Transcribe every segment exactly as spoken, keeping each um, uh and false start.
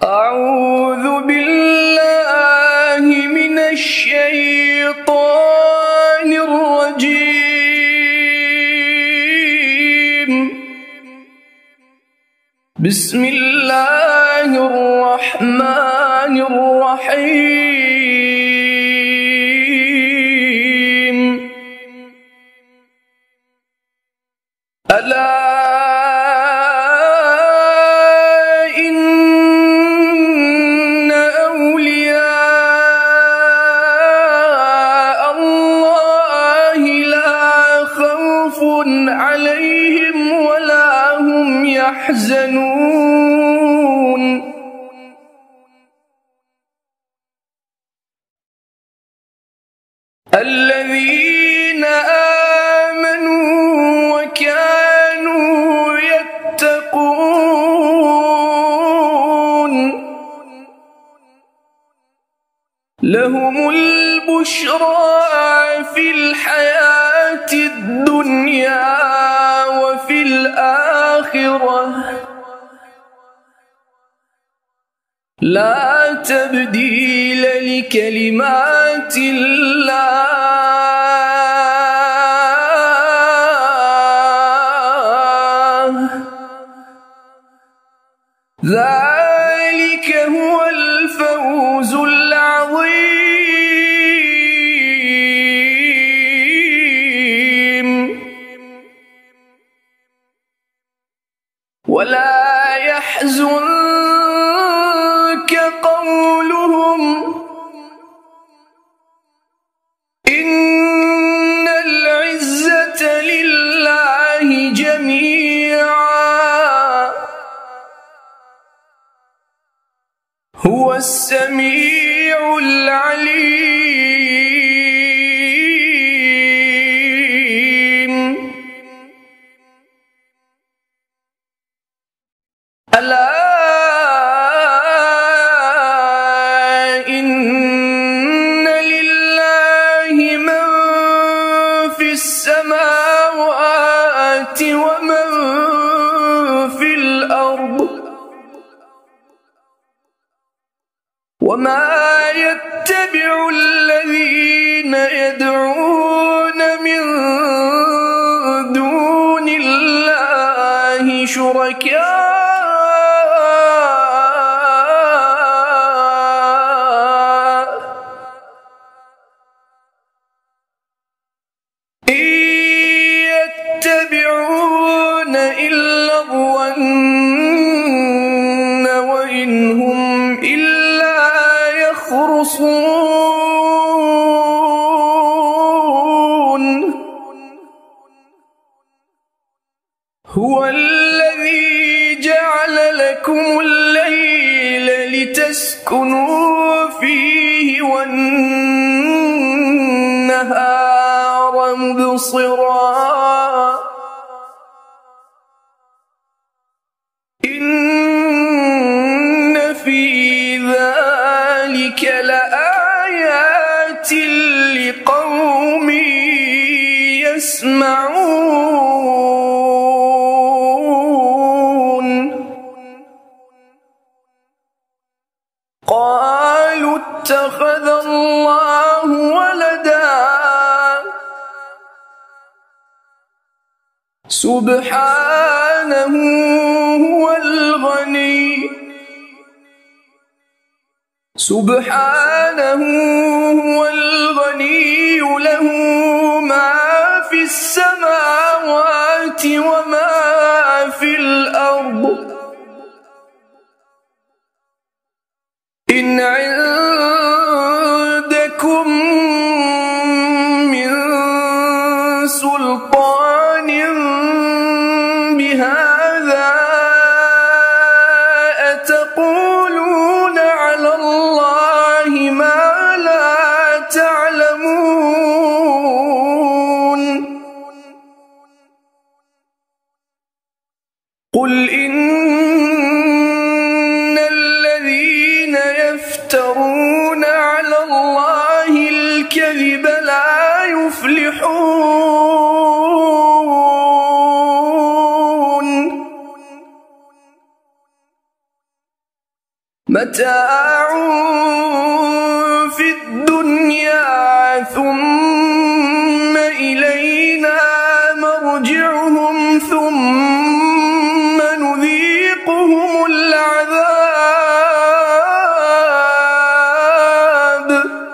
أعوذ بالله من الشيطان الرجيم. بسم الله الرحمن الرحيم. ألا إن أولياء الله لا خوف عليهم ولا هم يحزنون. الذين آمنوا وكانوا يتقون لهم البشرى في الحياة الدنيا وفي الآخرة لا تبديل لكلمات الله ذلك هو الفوز العظيم. ولا يحزنك قولهم إن العزة لله جميعا هو السميع العليم. ألا إن لله من في السماوات ومن في الأرض وما يتبع الذين يدعون من دون الله شركاء إن يتبعون إلا الظن وإن هم إلا يخرصون. هو الذي جعل لكم الليل لتسكنوا فيه والنهار مبصرا إن في ذلك لآيات لقوم يسمعون. قالوا اتخذ الله ولدا سبحانه هو الغني سبحانه هو الغني له ما في السماوات وما في الأرض إن عندكم من سلطان بهذا أتقولون على الله ما لا تعلمون. قل إن الذين يفترون على الله الكذب لا يفلحون. متاع في الدنيا ثم إلينا مرجعهم ثم نذيقهم العذاب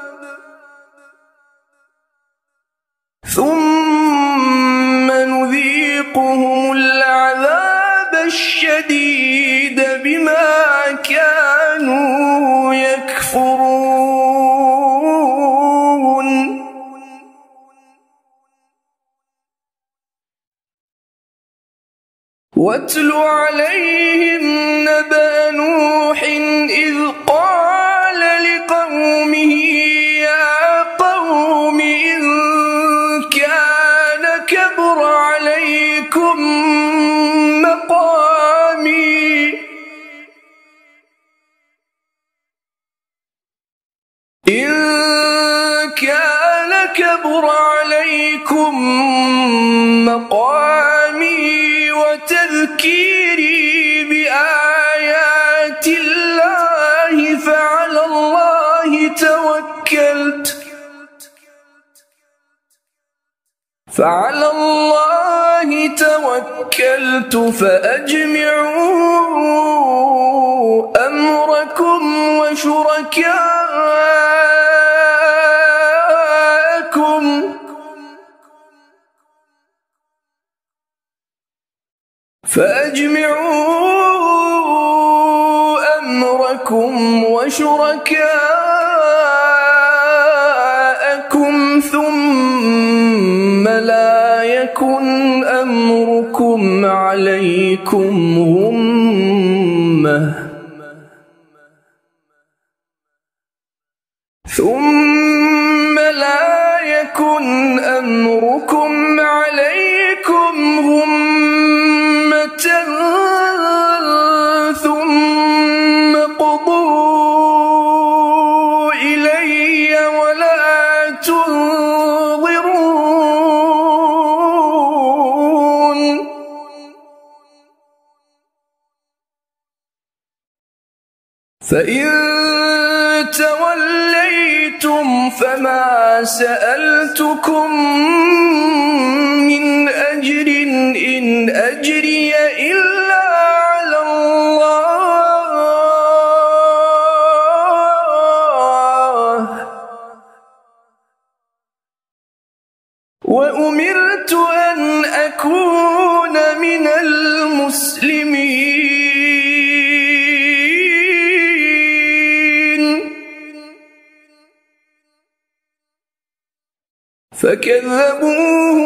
ثم نذيقهم العذاب الشديد بما كانوا يكفرون واتل عليهم نبأ نوح إذ قال لقومه يا قوم إن كان كبر عليكم مقامي إن كان كبر عليكم مقامي وتذكيري بآيات الله فعلى الله توكلت فعلى الله توكلت فأجمعوا أمركم وشركاءكم فأجمعوا أمركم وشركاءكم ثم لا يكن أمركم عليكم غمة ثم لا يكن أمركم عليكم غمة ثم قضوا إلي ولا تنظرون فإن توليتم فما سألتكم من أجر إن أجري إلا على الله وأمرت أن أكون من المسلمين فكذبوه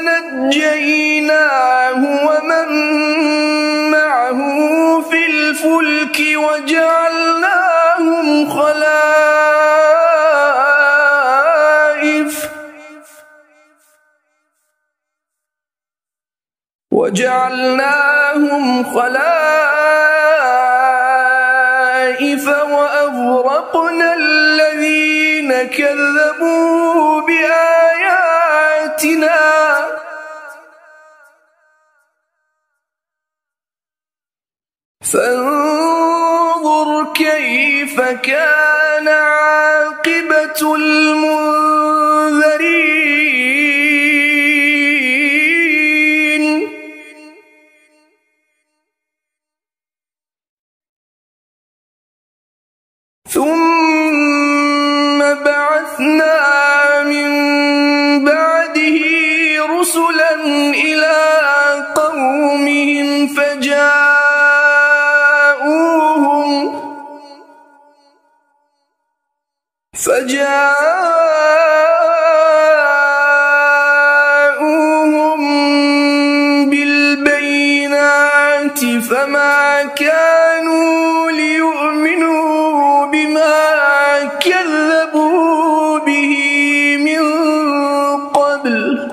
فنجيناه ومن معه في الفلك وجعلناهم خلائف وجعلناهم خلائف وأغرقنا الذين كذبوا بآياتنا فانظر كيف كان عاقبة المنذرين ثم بعثنا من بعده رسلا إلى قومهم فجاءوهم فجاءوهم بالبينات فما كانوا ليؤمنوا بما كذبوا به من قبل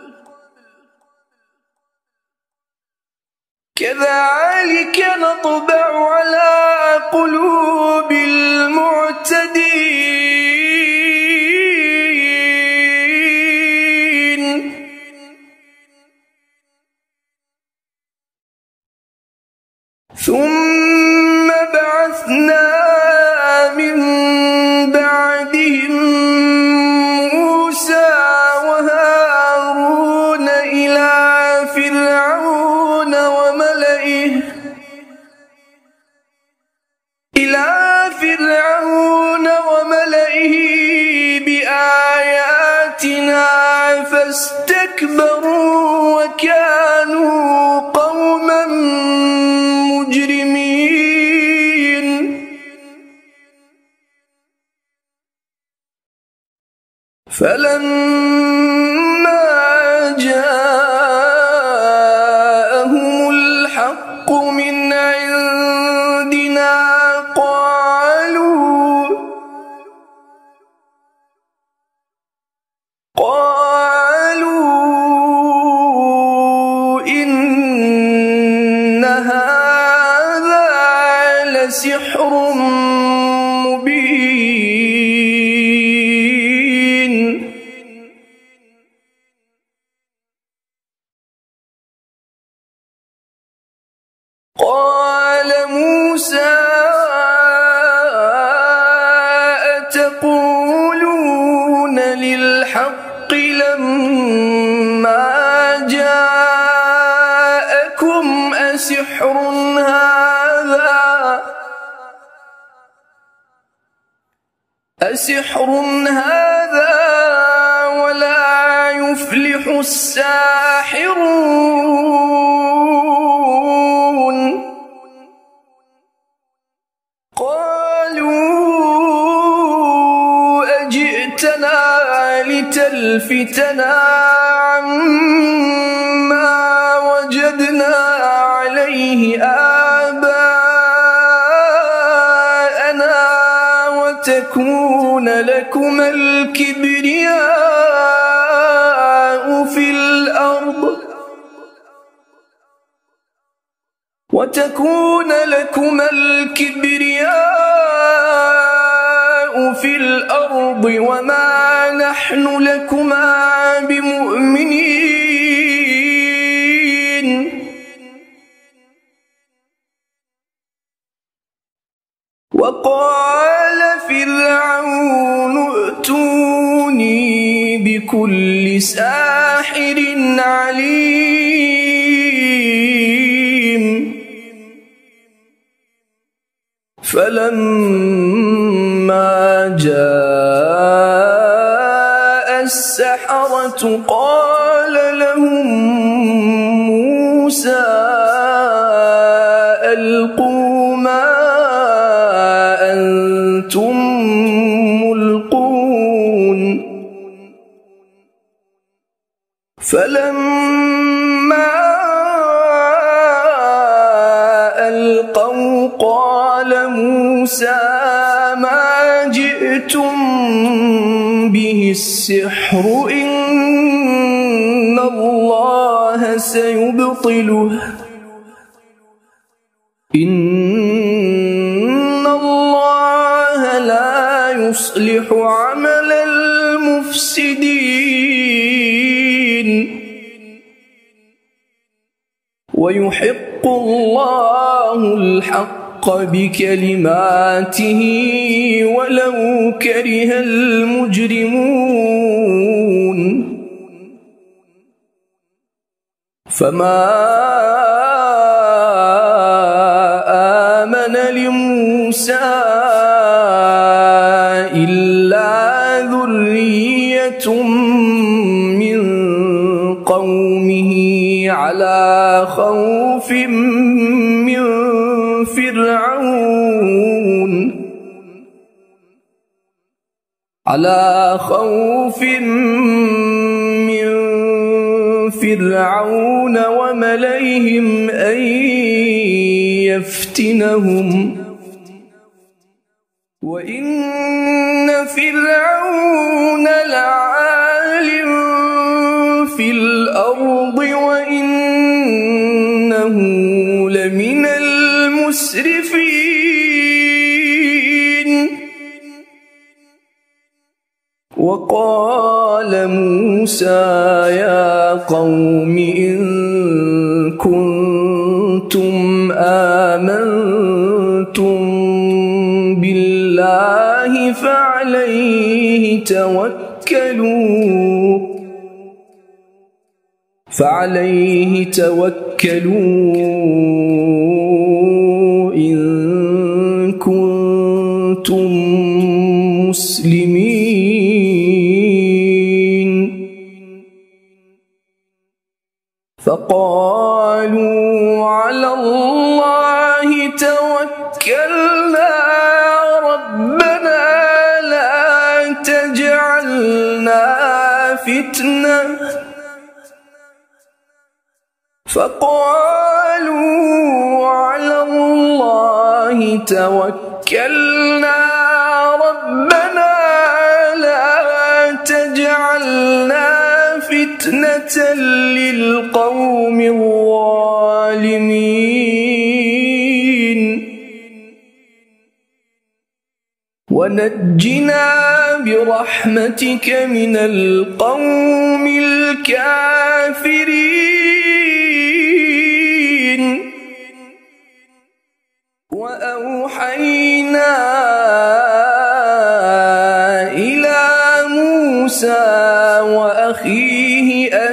كذلك نطبع على قلوب المعتدين فرعون وملئه بآياتنا فاستكبروا وكانوا قوما مجرمين فلما جاءهم الحق من عندنا قالوا قالوا إن هذا لسحر مبين قال موسى أتقولون للحق لما جاءكم أسحر هذا أسحر هذا ولا يفلح الساحرون قالوا أجئتنا لتلفتنا عما وجدنا عليه آباءنا وتكون لكما الكبرياء في الأرض وتكون لكما الكبرياء في الأرض وما نحن لكما بمؤمنين وقال فرعون ائتوني بكل ساحر عليم فلما جاء السحرة قال لهم موسى ألقوا ما أنتم ملقون فلما ألقوا قال موسى ما جئتم به السحر إن الله سيبطله إن الله لا يصلح عمل المفسدين ويحق الله الحق بكلماته ولو كره المجرمون فما آمن لموسى إلا ذرية من قومه على خوف من فرعون على خوف من فرعون وملئهم أن يفتنهم وإن فرعون لعال في الأرض وإنه لمن المسرفين وقال موسى يا قوم إن كنتم آمنتم بالله فعليه توكلوا فعليه توكلوا إن كنتم كنتم مسلمين فقالوا على الله توكلنا ربنا لا تجعلنا فتنة فقالوا على الله توكلنا ربنا لا تجعلنا فتنة للقوم الظالمين ونجنا برحمتك من القوم الكافرين وأوحينا إلى موسى وأخيه أن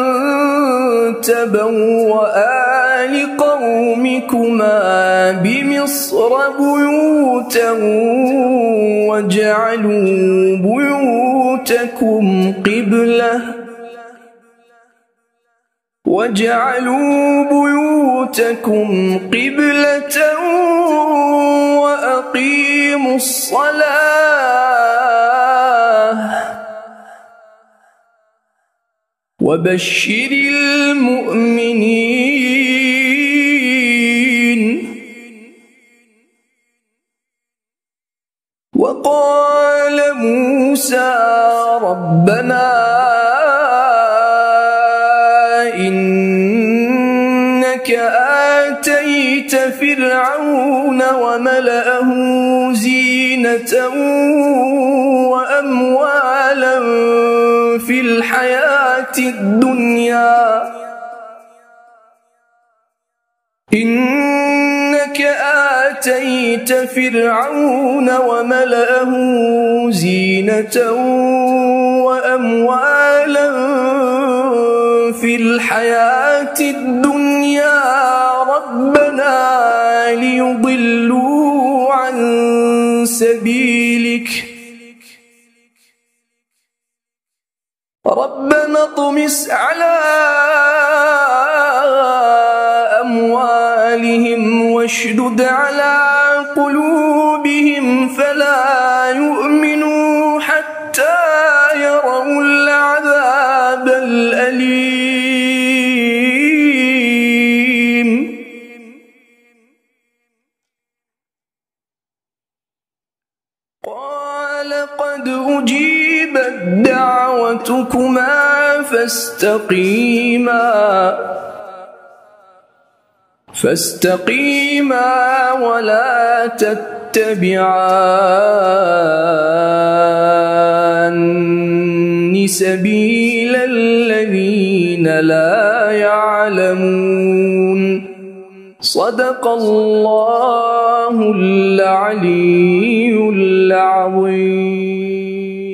تبوأ لقومكما بمصر بيوتا واجعلوا بيوتكم قبلة واجعلوا بيوتكم قبلة وأقيموا الصلاة وبشر المؤمنين وقال موسى ربنا إنك آتيت فرعون وملأه زينة وأموالا في الحياة الدنيا إنك آتيت فرعون وملأه زينة وأموالا في الحياة الدنيا ربنا ليضلوا عن سبيلك ربنا اطمس على أموالهم واشدد على قلوبهم فلا يؤمنوا حتى يروا العذاب الأليم قال قد أجيبت دعوتكما فاستقيما فاستقيما ولا تتبعان سبيل الذين لا يعلمون صدق الله العلي العظيم.